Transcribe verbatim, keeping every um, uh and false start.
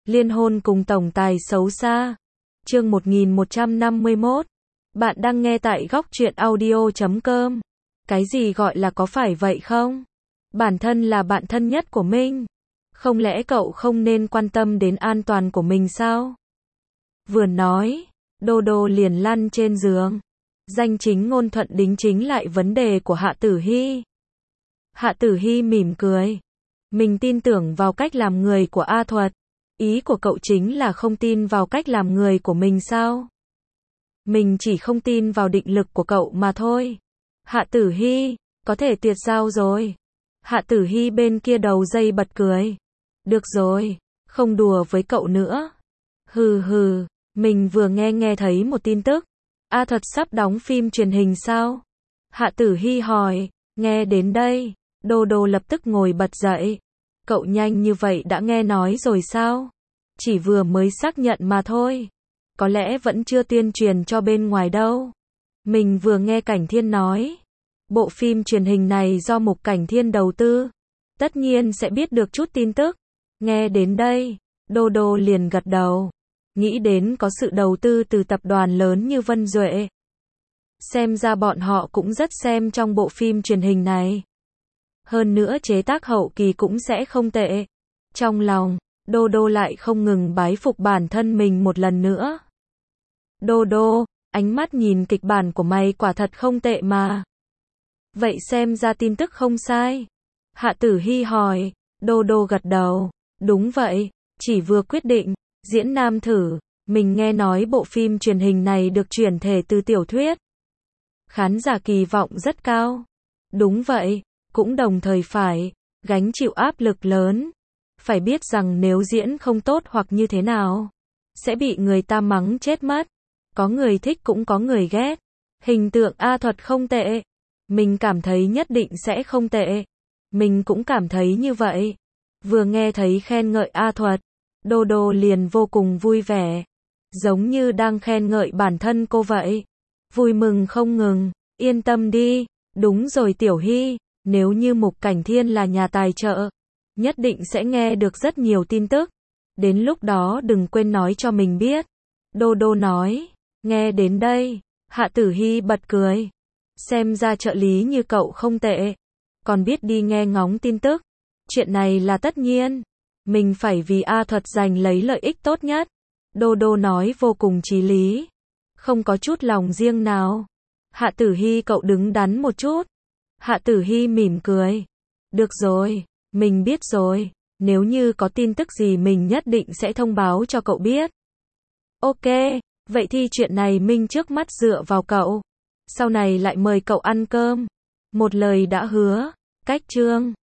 Liên hôn cùng tổng tài xấu xa. Chương một nghìn một trăm năm mươi mốt. Bạn đang nghe tại góc truyện audio chấm com. Cái gì gọi là có phải vậy không? Bản thân là bạn thân nhất của mình. Không lẽ cậu không nên quan tâm đến an toàn của mình sao? Vừa nói, Đô Đô liền lăn trên giường. Danh chính ngôn thuận đính chính lại vấn đề của Hạ Tử Hy. Hạ Tử Hy mỉm cười. Mình tin tưởng vào cách làm người của A Thuật. Ý của cậu chính là không tin vào cách làm người của mình sao? Mình chỉ không tin vào định lực của cậu mà thôi. Hạ Tử Hy, có thể tuyệt giao rồi. Hạ Tử Hy bên kia đầu dây bật cười. Được rồi, không đùa với cậu nữa. Hừ hừ, mình vừa nghe nghe thấy một tin tức. A Thuật sắp đóng phim truyền hình sao? Hạ Tử Hy hỏi. Nghe đến đây, Đô Đô lập tức ngồi bật dậy. Cậu nhanh như vậy đã nghe nói rồi sao? Chỉ vừa mới xác nhận mà thôi. Có lẽ vẫn chưa tuyên truyền cho bên ngoài đâu. Mình vừa nghe Cảnh Thiên nói. Bộ phim truyền hình này do Mục Cảnh Thiên đầu tư. Tất nhiên sẽ biết được chút tin tức. Nghe đến đây, Đô Đô liền gật đầu. Nghĩ đến có sự đầu tư từ tập đoàn lớn như Vân Duệ. Xem ra bọn họ cũng rất xem trong bộ phim truyền hình này. Hơn nữa chế tác hậu kỳ cũng sẽ không tệ. Trong lòng, Đô Đô lại không ngừng bái phục bản thân mình một lần nữa. Đô Đô, ánh mắt nhìn kịch bản của mày quả thật không tệ mà. Vậy xem ra tin tức không sai. Hạ Tử Hy hỏi. Đô Đô gật đầu. Đúng vậy, chỉ vừa quyết định diễn nam thử. Mình nghe nói bộ phim truyền hình này được chuyển thể từ tiểu thuyết. Khán giả kỳ vọng rất cao. Đúng vậy, cũng đồng thời phải gánh chịu áp lực lớn. Phải biết rằng nếu diễn không tốt hoặc như thế nào, sẽ bị người ta mắng chết mất. Có người thích cũng có người ghét. Hình tượng A Thuật không tệ. Mình cảm thấy nhất định sẽ không tệ. Mình cũng cảm thấy như vậy. Vừa nghe thấy khen ngợi A Thuật, Đô Đô liền vô cùng vui vẻ. Giống như đang khen ngợi bản thân cô vậy. Vui mừng không ngừng. Yên tâm đi. Đúng rồi Tiểu Hy, nếu như Mục Cảnh Thiên là nhà tài trợ, nhất định sẽ nghe được rất nhiều tin tức. Đến lúc đó đừng quên nói cho mình biết. Đô Đô nói. Nghe đến đây, Hạ Tử Hy bật cười. Xem ra trợ lý như cậu không tệ. Còn biết đi nghe ngóng tin tức. Chuyện này là tất nhiên. Mình phải vì A Thuật giành lấy lợi ích tốt nhất. Đô Đô nói vô cùng chí lý. Không có chút lòng riêng nào. Hạ Tử Hy cậu đứng đắn một chút. Hạ Tử Hy mỉm cười. Được rồi, mình biết rồi. Nếu như có tin tức gì mình nhất định sẽ thông báo cho cậu biết. Ok, vậy thì chuyện này mình trước mắt dựa vào cậu. Sau này lại mời cậu ăn cơm. Một lời đã hứa. Cách chương.